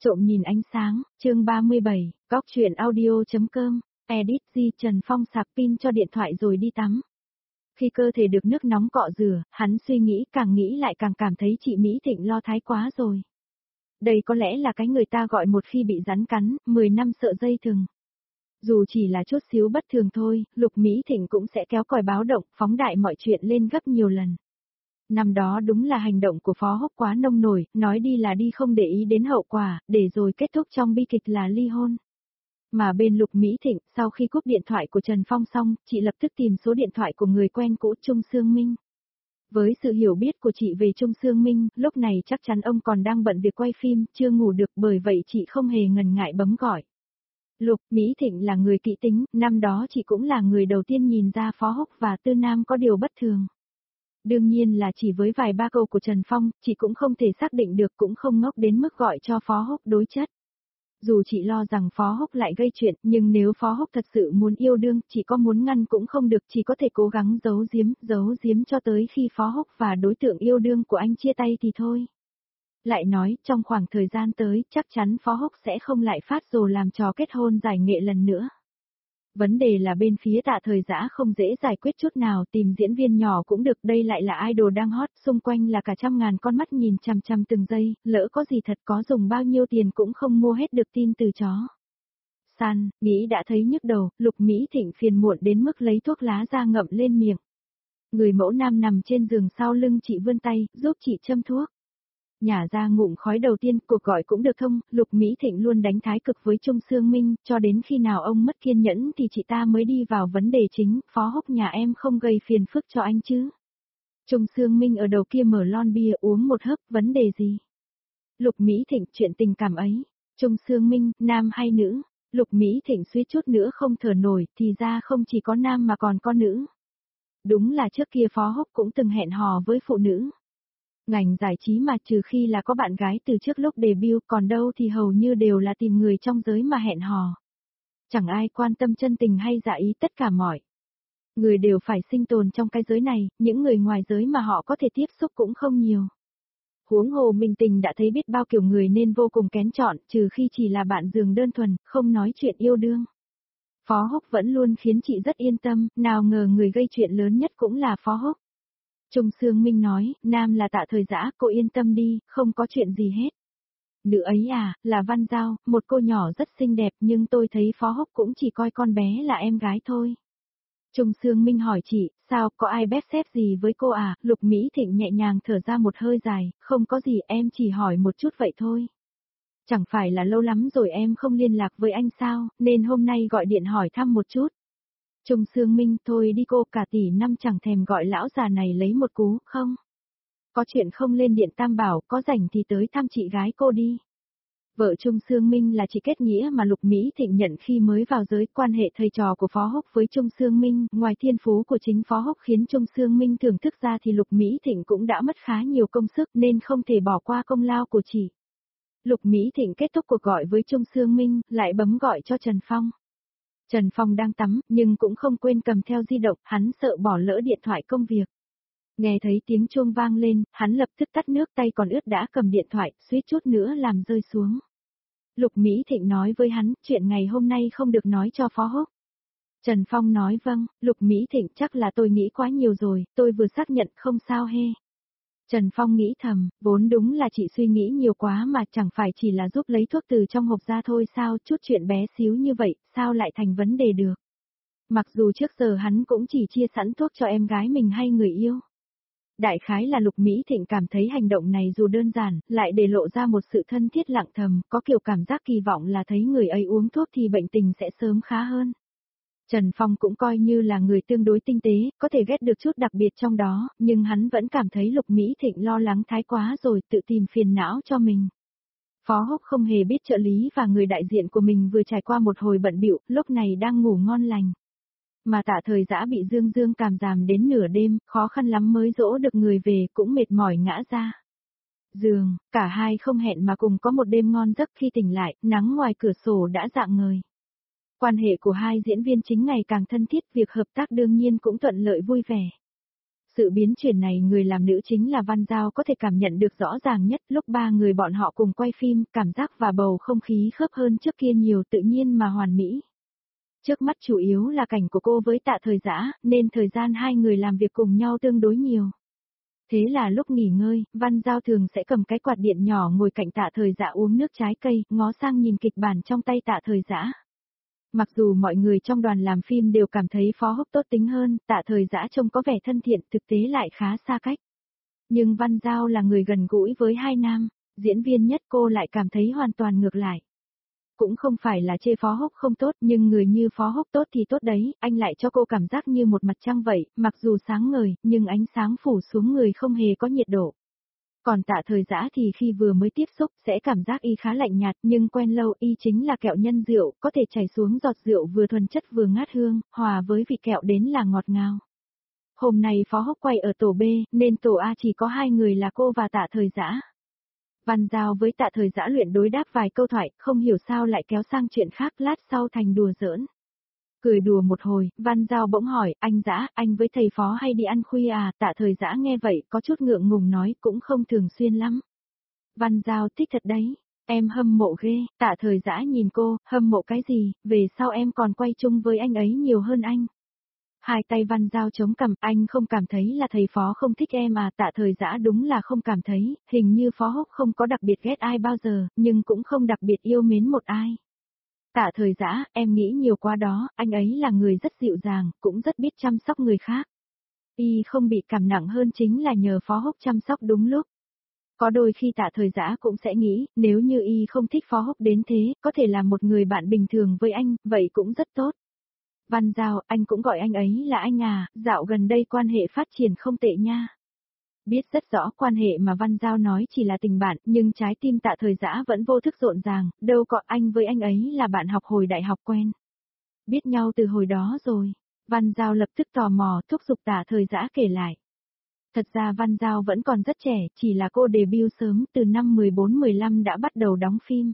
Trộm nhìn ánh sáng, chương 37, góc truyện audio.com, edit Di Trần Phong sạc pin cho điện thoại rồi đi tắm. Khi cơ thể được nước nóng cọ rửa, hắn suy nghĩ lại càng cảm thấy chị Mỹ Thịnh lo thái quá rồi. Đây có lẽ là cái người ta gọi một khi bị rắn cắn, 10 năm sợ dây thừng. Dù chỉ là chút xíu bất thường thôi, Lục Mỹ Thịnh cũng sẽ kéo còi báo động, phóng đại mọi chuyện lên gấp nhiều lần. Năm đó đúng là hành động của Phó Húc quá nông nổi, nói đi là đi không để ý đến hậu quả, để rồi kết thúc trong bi kịch là ly hôn. Mà bên Lục Mỹ Thịnh, sau khi cúp điện thoại của Trần Phong xong, chị lập tức tìm số điện thoại của người quen cũ Trung Sương Minh. Với sự hiểu biết của chị về Trung Sương Minh, lúc này chắc chắn ông còn đang bận việc quay phim, chưa ngủ được, bởi vậy chị không hề ngần ngại bấm gọi. Lục Mỹ Thịnh là người kỹ tính, năm đó chị cũng là người đầu tiên nhìn ra Phó Húc và Tư Nam có điều bất thường. Đương nhiên là chỉ với vài ba câu của Trần Phong, chị cũng không thể xác định được, cũng không ngốc đến mức gọi cho Phó Húc đối chất. Dù chị lo rằng Phó Húc lại gây chuyện, nhưng nếu Phó Húc thật sự muốn yêu đương, chị có muốn ngăn cũng không được, chỉ có thể cố gắng giấu giếm cho tới khi Phó Húc và đối tượng yêu đương của anh chia tay thì thôi. Lại nói, trong khoảng thời gian tới, chắc chắn Phó Húc sẽ không lại phát rồ làm trò kết hôn giải nghệ lần nữa. Vấn đề là bên phía Tạ Thời Dã không dễ giải quyết chút nào, tìm diễn viên nhỏ cũng được, đây lại là idol đang hot, xung quanh là cả trăm ngàn con mắt nhìn chằm chằm từng giây, lỡ có gì thật có dùng bao nhiêu tiền cũng không mua hết được tin từ chó. San, nghĩ đã thấy nhức đầu, Lục Mỹ Thịnh phiền muộn đến mức lấy thuốc lá ra ngậm lên miệng. Người mẫu nam nằm trên giường sau lưng chị vươn tay, giúp chị châm thuốc. Nhả ra ngụm khói đầu tiên, cuộc gọi cũng được thông, Lục Mỹ Thịnh luôn đánh thái cực với Trung Sương Minh, cho đến khi nào ông mất kiên nhẫn thì chị ta mới đi vào vấn đề chính, Phó Húc nhà em không gây phiền phức cho anh chứ. Trung Sương Minh ở đầu kia mở lon bia uống một hớp, vấn đề gì? Lục Mỹ Thịnh, chuyện tình cảm ấy. Trung Sương Minh, nam hay nữ? Lục Mỹ Thịnh suýt chút nữa không thở nổi, thì ra không chỉ có nam mà còn có nữ. Đúng là trước kia Phó Húc cũng từng hẹn hò với phụ nữ. Ngành giải trí mà trừ khi là có bạn gái từ trước lúc debut, còn đâu thì hầu như đều là tìm người trong giới mà hẹn hò. Chẳng ai quan tâm chân tình hay dạ ý, tất cả mọi người đều phải sinh tồn trong cái giới này, những người ngoài giới mà họ có thể tiếp xúc cũng không nhiều. Huống hồ Minh Tình đã thấy biết bao kiểu người nên vô cùng kén chọn, trừ khi chỉ là bạn giường đơn thuần, không nói chuyện yêu đương. Phó Húc vẫn luôn khiến chị rất yên tâm, nào ngờ người gây chuyện lớn nhất cũng là Phó Húc. Trung Sương Minh nói, nam là Tạ Thời Dã, cô yên tâm đi, không có chuyện gì hết. Nữ ấy à, là Văn Giao, một cô nhỏ rất xinh đẹp, nhưng tôi thấy Phó Húc cũng chỉ coi con bé là em gái thôi. Trung Sương Minh hỏi chị, sao, có ai bép xếp gì với cô à? Lục Mỹ Thịnh nhẹ nhàng thở ra một hơi dài, không có gì, em chỉ hỏi một chút vậy thôi. Chẳng phải là lâu lắm rồi em không liên lạc với anh sao, nên hôm nay gọi điện hỏi thăm một chút. Trung Sương Minh, thôi đi cô, cả tỷ năm chẳng thèm gọi lão già này lấy một cú, không? Có chuyện không lên điện Tam Bảo, có rảnh thì tới thăm chị gái cô đi. Vợ Trung Sương Minh là chị kết nghĩa mà Lục Mỹ Thịnh nhận khi mới vào giới, quan hệ thầy trò của Phó Húc với Trung Sương Minh, ngoài thiên phú của chính Phó Húc khiến Trung Sương Minh thưởng thức ra thì Lục Mỹ Thịnh cũng đã mất khá nhiều công sức nên không thể bỏ qua công lao của chị. Lục Mỹ Thịnh kết thúc cuộc gọi với Trung Sương Minh, lại bấm gọi cho Trần Phong. Trần Phong đang tắm, nhưng cũng không quên cầm theo di động, hắn sợ bỏ lỡ điện thoại công việc. Nghe thấy tiếng chuông vang lên, hắn lập tức tắt nước, tay còn ướt đã cầm điện thoại, suýt chút nữa làm rơi xuống. Lục Mỹ Thịnh nói với hắn, chuyện ngày hôm nay không được nói cho Phó Húc. Trần Phong nói vâng, Lục Mỹ Thịnh, chắc là tôi nghĩ quá nhiều rồi, tôi vừa xác nhận không sao he. Trần Phong nghĩ thầm, vốn đúng là chị suy nghĩ nhiều quá mà, chẳng phải chỉ là giúp lấy thuốc từ trong hộp ra thôi sao, chút chuyện bé xíu như vậy, sao lại thành vấn đề được. Mặc dù trước giờ hắn cũng chỉ chia sẵn thuốc cho em gái mình hay người yêu. Đại khái là Lục Mỹ Thịnh cảm thấy hành động này dù đơn giản, lại để lộ ra một sự thân thiết lặng thầm, có kiểu cảm giác kỳ vọng là thấy người ấy uống thuốc thì bệnh tình sẽ sớm khá hơn. Trần Phong cũng coi như là người tương đối tinh tế, có thể ghét được chút đặc biệt trong đó, nhưng hắn vẫn cảm thấy Lục Mỹ Thịnh lo lắng thái quá rồi, tự tìm phiền não cho mình. Phó Húc không hề biết trợ lý và người đại diện của mình vừa trải qua một hồi bận bịu, lúc này đang ngủ ngon lành. Mà Tạ Thời Dã bị Dương cảm giảm đến nửa đêm, khó khăn lắm mới dỗ được người về, cũng mệt mỏi ngã ra giường, cả hai không hẹn mà cùng có một đêm ngon giấc, khi tỉnh lại, nắng ngoài cửa sổ đã rạng ngời. Quan hệ của hai diễn viên chính ngày càng thân thiết, việc hợp tác đương nhiên cũng thuận lợi vui vẻ. Sự biến chuyển này người làm nữ chính là Văn Giao có thể cảm nhận được rõ ràng nhất, lúc ba người bọn họ cùng quay phim, cảm giác và bầu không khí khớp hơn trước kia nhiều, tự nhiên mà hoàn mỹ. Trước mắt chủ yếu là cảnh của cô với Tạ Thời Dã, nên thời gian hai người làm việc cùng nhau tương đối nhiều. Thế là lúc nghỉ ngơi, Văn Giao thường sẽ cầm cái quạt điện nhỏ ngồi cạnh Tạ Thời Dã uống nước trái cây, ngó sang nhìn kịch bản trong tay Tạ Thời Dã. Mặc dù mọi người trong đoàn làm phim đều cảm thấy Phó Húc tốt tính hơn, Tạ Thời Dã trông có vẻ thân thiện, thực tế lại khá xa cách. Nhưng Văn Giao là người gần gũi với hai nam, diễn viên nhất cô lại cảm thấy hoàn toàn ngược lại. Cũng không phải là chê Phó Húc không tốt, nhưng người như Phó Húc tốt thì tốt đấy, anh lại cho cô cảm giác như một mặt trăng vậy, mặc dù sáng ngời, nhưng ánh sáng phủ xuống người không hề có nhiệt độ. Còn Tạ Thời Dã thì khi vừa mới tiếp xúc sẽ cảm giác y khá lạnh nhạt, nhưng quen lâu y chính là kẹo nhân rượu, có thể chảy xuống giọt rượu vừa thuần chất vừa ngát hương, hòa với vị kẹo đến là ngọt ngào. Hôm nay Phó Húc quay ở tổ B, nên tổ A chỉ có hai người là cô và Tạ Thời Dã. Văn Giao với Tạ Thời Dã luyện đối đáp vài câu thoại, không hiểu sao lại kéo sang chuyện khác, lát sau thành đùa giỡn. Cười đùa một hồi, Văn Giao bỗng hỏi, anh Dã, anh với thầy Phó hay đi ăn khuya à? Tạ Thời Dã nghe vậy, có chút ngượng ngùng nói, cũng không thường xuyên lắm. Văn Giao thích thật đấy, em hâm mộ ghê. Tạ Thời Dã nhìn cô, hâm mộ cái gì, về sau em còn quay chung với anh ấy nhiều hơn anh. Hai tay Văn Giao chống cằm, anh không cảm thấy là thầy Phó không thích em à? Tạ Thời Dã đúng là không cảm thấy, hình như Phó Húc không có đặc biệt ghét ai bao giờ, nhưng cũng không đặc biệt yêu mến một ai. Tạ Thời Dã, em nghĩ nhiều quá đó, anh ấy là người rất dịu dàng, cũng rất biết chăm sóc người khác. Y không bị cảm nặng hơn chính là nhờ Phó Húc chăm sóc đúng lúc. Có đôi khi Tạ Thời Dã cũng sẽ nghĩ, nếu như Y không thích Phó Húc đến thế, có thể là một người bạn bình thường với anh, vậy cũng rất tốt. Văn Giao, anh cũng gọi anh ấy là anh à, dạo gần đây quan hệ phát triển không tệ nha. Biết rất rõ quan hệ mà Văn Giao nói chỉ là tình bạn, nhưng trái tim Tạ Thời Dã vẫn vô thức rộn ràng, đâu có, anh với anh ấy là bạn học hồi đại học quen. Biết nhau từ hồi đó rồi. Văn Giao lập tức tò mò, thúc giục Tạ Thời Dã kể lại. Thật ra Văn Giao vẫn còn rất trẻ, chỉ là cô debut sớm, từ năm 14-15 đã bắt đầu đóng phim.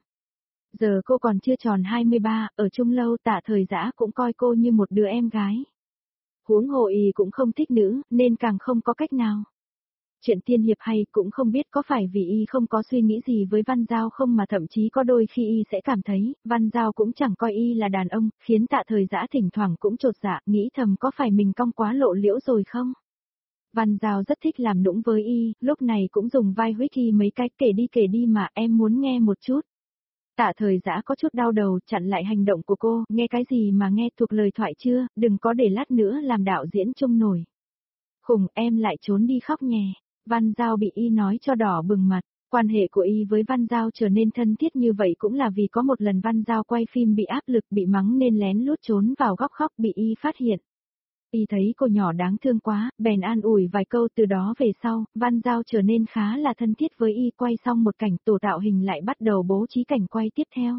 Giờ cô còn chưa tròn 23, ở chung lâu Tạ Thời Dã cũng coi cô như một đứa em gái. Huống hồ Y cũng không thích nữ, nên càng không có cách nào. Chuyện tiên hiệp hay cũng không biết có phải vì Y không có suy nghĩ gì với Văn Giao không mà thậm chí có đôi khi Y sẽ cảm thấy, Văn Giao cũng chẳng coi Y là đàn ông, khiến Tạ Thời Dã thỉnh thoảng cũng chột dạ, nghĩ thầm có phải mình cong quá lộ liễu rồi không? Văn Giao rất thích làm nũng với Y, lúc này cũng dùng vai Ricky mấy cái kể đi mà em muốn nghe một chút. Tạ Thời Dã có chút đau đầu, chặn lại hành động của cô, nghe cái gì mà nghe thuộc lời thoại chưa, đừng có để lát nữa làm đạo diễn chung nổi. Khùng, em lại trốn đi khóc nhè. Văn Giao bị Y nói cho đỏ bừng mặt. Quan hệ của Y với Văn Giao trở nên thân thiết như vậy cũng là vì có một lần Văn Giao quay phim bị áp lực, bị mắng nên lén lút trốn vào góc khóc, bị Y phát hiện. Y thấy cô nhỏ đáng thương quá, bèn an ủi vài câu, từ đó về sau, Văn Giao trở nên khá là thân thiết với Y. Quay xong một cảnh, tổ tạo hình lại bắt đầu bố trí cảnh quay tiếp theo.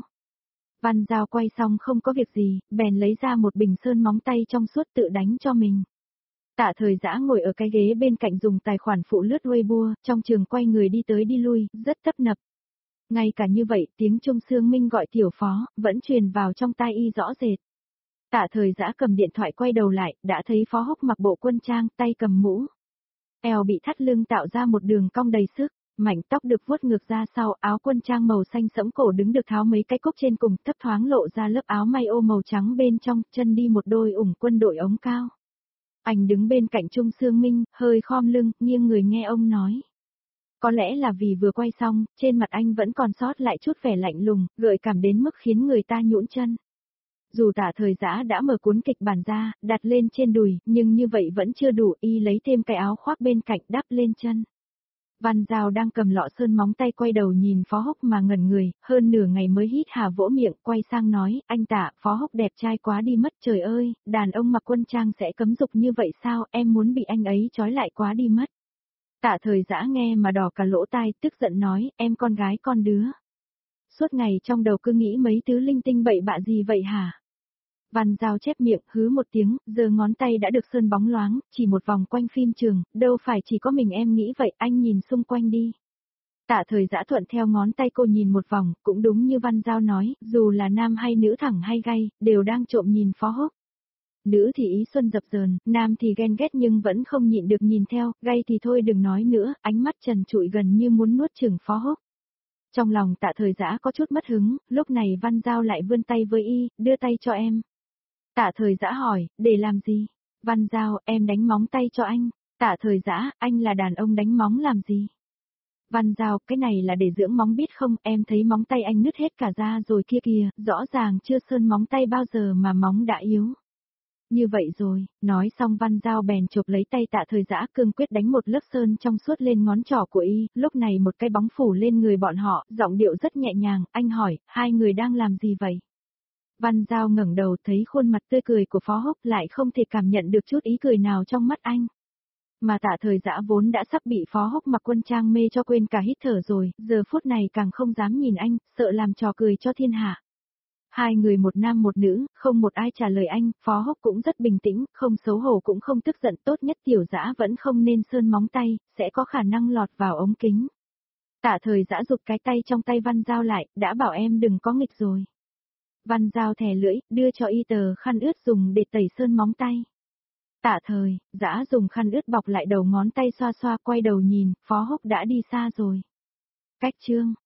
Văn Giao quay xong không có việc gì, bèn lấy ra một bình sơn móng tay trong suốt tự đánh cho mình. Tạ Thời Dã ngồi ở cái ghế bên cạnh dùng tài khoản phụ lướt Weibo, trong trường quay người đi tới đi lui, rất tấp nập. Ngay cả như vậy, tiếng Trung Sương Minh gọi Tiểu Phó, vẫn truyền vào trong tai Y rõ rệt. Tạ Thời Dã cầm điện thoại quay đầu lại, đã thấy Phó Húc mặc bộ quân trang, tay cầm mũ. Eo bị thắt lưng tạo ra một đường cong đầy sức, mảnh tóc được vuốt ngược ra sau, áo quân trang màu xanh sẫm cổ đứng được tháo mấy cái cúc trên cùng, thấp thoáng lộ ra lớp áo may ô màu trắng bên trong, chân đi một đôi ủng quân đội ống cao. Anh đứng bên cạnh Trung Sương Minh, hơi khom lưng, nghiêng người nghe ông nói. Có lẽ là vì vừa quay xong, trên mặt anh vẫn còn sót lại chút vẻ lạnh lùng, gợi cảm đến mức khiến người ta nhũn chân. Dù Tạ Thời Dã đã mở cuốn kịch bản ra, đặt lên trên đùi, nhưng như vậy vẫn chưa đủ, Y lấy thêm cái áo khoác bên cạnh đắp lên chân. Văn Giao đang cầm lọ sơn móng tay quay đầu nhìn Phó Húc mà ngẩn người, hơn nửa ngày mới hít hà vỗ miệng, quay sang nói, anh Tạ, Phó Húc đẹp trai quá đi mất, trời ơi, đàn ông mặc quân trang sẽ cấm dục như vậy sao, em muốn bị anh ấy trói lại quá đi mất. Tạ Thời Dã nghe mà đỏ cả lỗ tai, tức giận nói, em con gái con đứa. Suốt ngày trong đầu cứ nghĩ mấy thứ linh tinh bậy bạ gì vậy hả? Văn Giao chép miệng, hứ một tiếng, giờ ngón tay đã được sơn bóng loáng, chỉ một vòng quanh phim trường, đâu phải chỉ có mình em nghĩ vậy, anh nhìn xung quanh đi. Tạ Thời Dã thuận theo ngón tay cô nhìn một vòng, cũng đúng như Văn Giao nói, dù là nam hay nữ thẳng hay gay, đều đang trộm nhìn Phó Húc. Nữ thì ý xuân dập dờn, nam thì ghen ghét nhưng vẫn không nhịn được nhìn theo, gay thì thôi đừng nói nữa, ánh mắt trần trụi gần như muốn nuốt chửng Phó Húc. Trong lòng Tạ Thời Dã có chút mất hứng, lúc này Văn Giao lại vươn tay với y, đưa tay cho em. Tạ Thời Dã hỏi, để làm gì? Văn Giao, em đánh móng tay cho anh. Tạ Thời Dã, anh là đàn ông đánh móng làm gì? Văn Giao, cái này là để dưỡng móng biết không, em thấy móng tay anh nứt hết cả da rồi kia kìa, rõ ràng chưa sơn móng tay bao giờ mà móng đã yếu. Như vậy rồi, nói xong Văn Giao bèn chộp lấy tay Tạ Thời Dã cương quyết đánh một lớp sơn trong suốt lên ngón trỏ của y, lúc này một cái bóng phủ lên người bọn họ, giọng điệu rất nhẹ nhàng, anh hỏi, hai người đang làm gì vậy? Văn Giao ngẩng đầu thấy khuôn mặt tươi cười của Phó Húc lại không thể cảm nhận được chút ý cười nào trong mắt anh. Mà Tạ Thời Dã vốn đã sắp bị Phó Húc mặc quân trang mê cho quên cả hít thở rồi, giờ phút này càng không dám nhìn anh, sợ làm trò cười cho thiên hạ. Hai người một nam một nữ, không một ai trả lời anh, Phó Húc cũng rất bình tĩnh, không xấu hổ cũng không tức giận, tốt nhất Tiểu Dã vẫn không nên sơn móng tay, sẽ có khả năng lọt vào ống kính. Tạ Thời Dã giục cái tay trong tay Văn Giao lại, đã bảo em đừng có nghịch rồi. Văn Giao thè lưỡi, đưa cho y tờ khăn ướt dùng để tẩy sơn móng tay. Tạ Thời Dã dùng khăn ướt bọc lại đầu ngón tay xoa xoa, quay đầu nhìn, Phó Húc đã đi xa rồi. Cách chương